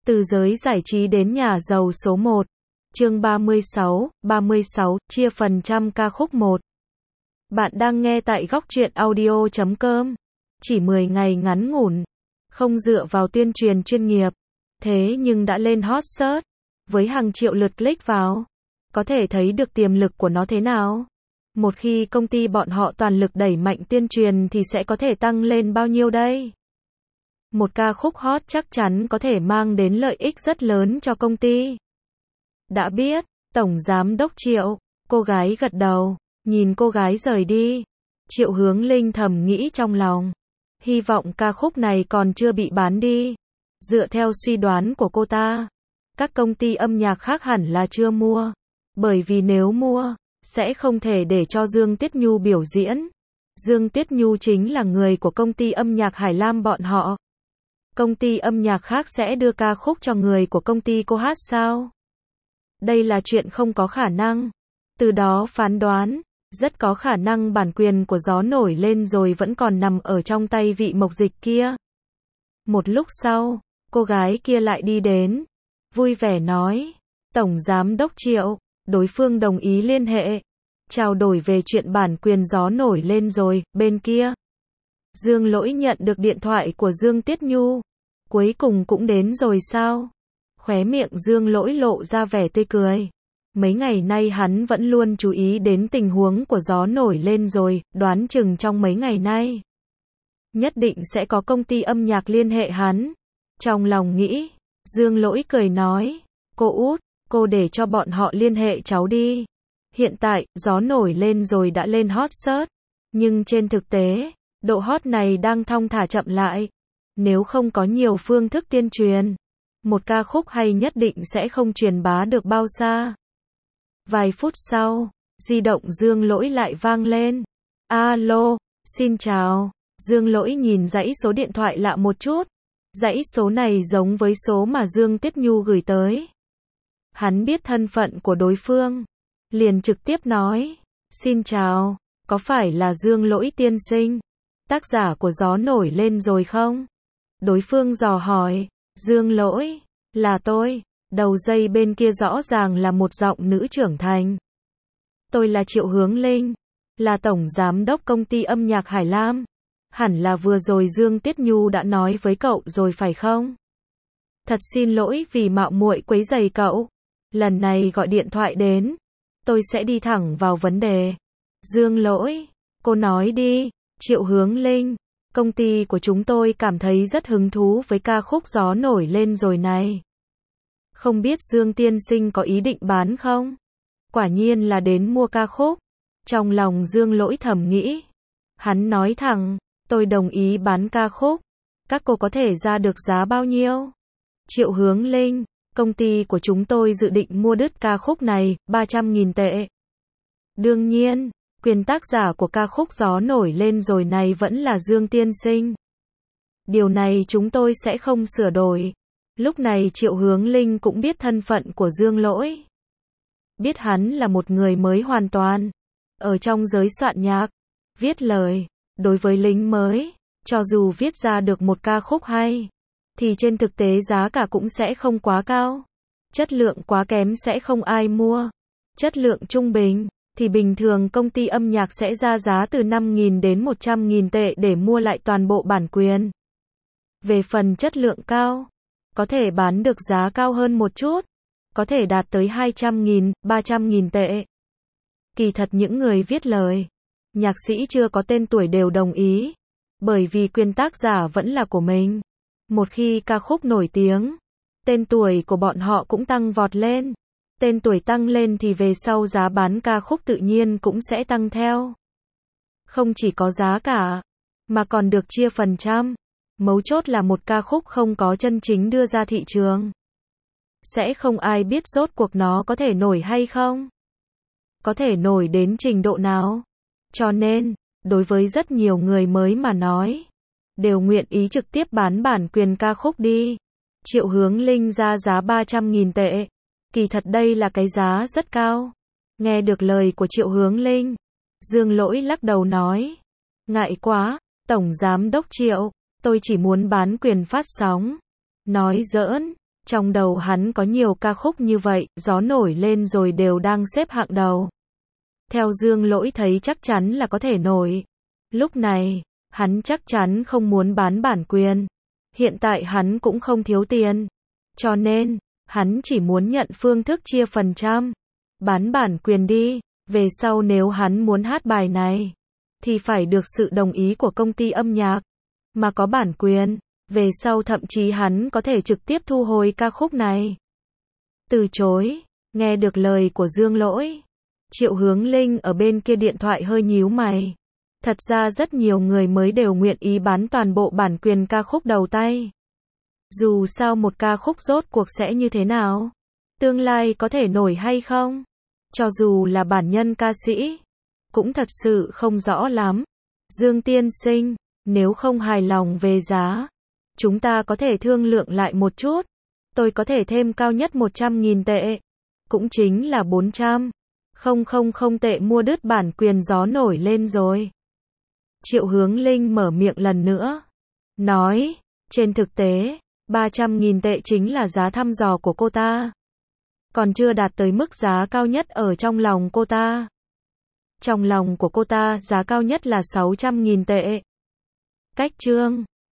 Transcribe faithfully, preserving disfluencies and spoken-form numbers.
Từ giới giải trí đến nhà giàu số một. Chương ba mươi sáu, ba mươi sáu, chia phần trăm ca khúc một. Bạn đang nghe tại góc truyện audio chấm com. Chỉ mười ngày ngắn ngủn, không dựa vào tuyên truyền chuyên nghiệp, thế nhưng đã lên hot search, với hàng triệu lượt click vào. Có thể thấy được tiềm lực của nó thế nào. Một khi công ty bọn họ toàn lực đẩy mạnh tuyên truyền thì sẽ có thể tăng lên bao nhiêu đây? Một ca khúc hot chắc chắn có thể mang đến lợi ích rất lớn cho công ty. Đã biết, Tổng Giám đốc Triệu, cô gái gật đầu, nhìn cô gái rời đi. Triệu Hướng Linh thầm nghĩ trong lòng. Hy vọng ca khúc này còn chưa bị bán đi. Dựa theo suy đoán của cô ta, các công ty âm nhạc khác hẳn là chưa mua. Bởi vì nếu mua, sẽ không thể để cho Dương Tuyết Nhu biểu diễn. Dương Tuyết Nhu chính là người của công ty âm nhạc Hải Lam bọn họ. Công ty âm nhạc khác sẽ đưa ca khúc cho người của công ty cô hát sao? Đây là chuyện không có khả năng. Từ đó phán đoán, rất có khả năng bản quyền của Gió Nổi Lên Rồi vẫn còn nằm ở trong tay vị mộc dịch kia. Một lúc sau, cô gái kia lại đi đến, vui vẻ nói, Tổng Giám đốc Triệu, đối phương đồng ý liên hệ, trao đổi về chuyện bản quyền Gió Nổi Lên Rồi, bên kia. Dương Lỗi nhận được điện thoại của Dương Tuyết Nhu. Cuối cùng cũng đến rồi sao? Khóe miệng Dương Lỗi lộ ra vẻ tươi cười. Mấy ngày nay hắn vẫn luôn chú ý đến tình huống của Gió Nổi Lên Rồi, đoán chừng trong mấy ngày nay nhất định sẽ có công ty âm nhạc liên hệ hắn. Trong lòng nghĩ, Dương Lỗi cười nói, cô út, cô để cho bọn họ liên hệ cháu đi. Hiện tại, Gió Nổi Lên Rồi đã lên hot search, nhưng trên thực tế, độ hot này đang thong thả chậm lại. Nếu không có nhiều phương thức tuyên truyền, một ca khúc hay nhất định sẽ không truyền bá được bao xa. Vài phút sau, di động Dương Lỗi lại vang lên. Alo, xin chào. Dương Lỗi nhìn dãy số điện thoại lạ một chút. Dãy số này giống với số mà Dương Tuyết Nhu gửi tới. Hắn biết thân phận của đối phương, liền trực tiếp nói, xin chào, có phải là Dương Lỗi tiên sinh, tác giả của Gió Nổi Lên Rồi không? Đối phương dò hỏi, Dương Lỗi, là tôi. Đầu dây bên kia rõ ràng là một giọng nữ trưởng thành. Tôi là Triệu Hướng Linh, là Tổng Giám đốc công ty âm nhạc Hải Lam. Hẳn là vừa rồi Dương Tuyết Nhu đã nói với cậu rồi phải không? Thật xin lỗi vì mạo muội quấy rầy cậu. Lần này gọi điện thoại đến, tôi sẽ đi thẳng vào vấn đề. Dương Lỗi, cô nói đi. Triệu Hướng Linh, công ty của chúng tôi cảm thấy rất hứng thú với ca khúc Gió Nổi Lên Rồi này. Không biết Dương tiên sinh có ý định bán không? Quả nhiên là đến mua ca khúc. Trong lòng Dương Lỗi thầm nghĩ. Hắn nói thẳng, tôi đồng ý bán ca khúc. Các cô có thể ra được giá bao nhiêu? Triệu Hướng Linh, công ty của chúng tôi dự định mua đứt ca khúc này, ba trăm nghìn tệ. Đương nhiên, quyền tác giả của ca khúc Gió Nổi Lên Rồi này vẫn là Dương tiên sinh. Điều này chúng tôi sẽ không sửa đổi. Lúc này Triệu Hướng Linh cũng biết thân phận của Dương Lỗi. Biết hắn là một người mới hoàn toàn. Ở trong giới soạn nhạc, viết lời, đối với lính mới, cho dù viết ra được một ca khúc hay, thì trên thực tế giá cả cũng sẽ không quá cao. Chất lượng quá kém sẽ không ai mua. Chất lượng trung bình, thì bình thường công ty âm nhạc sẽ ra giá từ năm nghìn đến một trăm nghìn tệ để mua lại toàn bộ bản quyền. Về phần chất lượng cao, có thể bán được giá cao hơn một chút, có thể đạt tới hai trăm nghìn, ba trăm nghìn tệ. Kỳ thật những người viết lời, nhạc sĩ chưa có tên tuổi đều đồng ý, bởi vì quyền tác giả vẫn là của mình. Một khi ca khúc nổi tiếng, tên tuổi của bọn họ cũng tăng vọt lên. Tên tuổi tăng lên thì về sau giá bán ca khúc tự nhiên cũng sẽ tăng theo. Không chỉ có giá cả, mà còn được chia phần trăm. Mấu chốt là một ca khúc không có chân chính đưa ra thị trường, sẽ không ai biết rốt cuộc nó có thể nổi hay không. Có thể nổi đến trình độ nào. Cho nên, đối với rất nhiều người mới mà nói, đều nguyện ý trực tiếp bán bản quyền ca khúc đi. Triệu Hướng Linh ra giá ba trăm nghìn tệ. Kỳ thật đây là cái giá rất cao. Nghe được lời của Triệu Hướng Linh, Dương Lỗi lắc đầu nói, ngại quá, Tổng Giám đốc Triệu, tôi chỉ muốn bán quyền phát sóng. Nói giỡn, Trong đầu hắn có nhiều ca khúc như vậy, gió nổi lên rồi đều đang xếp hạng đầu. Theo Dương Lỗi thấy chắc chắn là có thể nổi. Lúc này, hắn chắc chắn không muốn bán bản quyền. Hiện tại hắn cũng không thiếu tiền. Cho nên, hắn chỉ muốn nhận phương thức chia phần trăm. Bán bản quyền đi. Về sau nếu hắn muốn hát bài này, thì phải được sự đồng ý của công ty âm nhạc. Mà có bản quyền, về sau thậm chí hắn có thể trực tiếp thu hồi ca khúc này. Từ chối. Nghe được lời của Dương Lỗi, Triệu Hướng Linh ở bên kia điện thoại hơi nhíu mày. Thật ra rất nhiều người mới đều nguyện ý bán toàn bộ bản quyền ca khúc đầu tay. Dù sao một ca khúc rốt cuộc sẽ như thế nào? Tương lai có thể nổi hay không? Cho dù là bản nhân ca sĩ, cũng thật sự không rõ lắm. Dương tiên sinh, nếu không hài lòng về giá, chúng ta có thể thương lượng lại một chút. Tôi có thể thêm cao nhất một trăm nghìn tệ. Cũng chính là bốn trăm. Không không không tệ mua đứt bản quyền gió nổi lên rồi. Triệu Hướng Linh mở miệng lần nữa. Nói, trên thực tế, ba trăm nghìn tệ chính là giá thăm dò của cô ta. Còn chưa đạt tới mức giá cao nhất ở trong lòng cô ta. Trong lòng của cô ta, giá cao nhất là sáu trăm nghìn tệ. Cách chương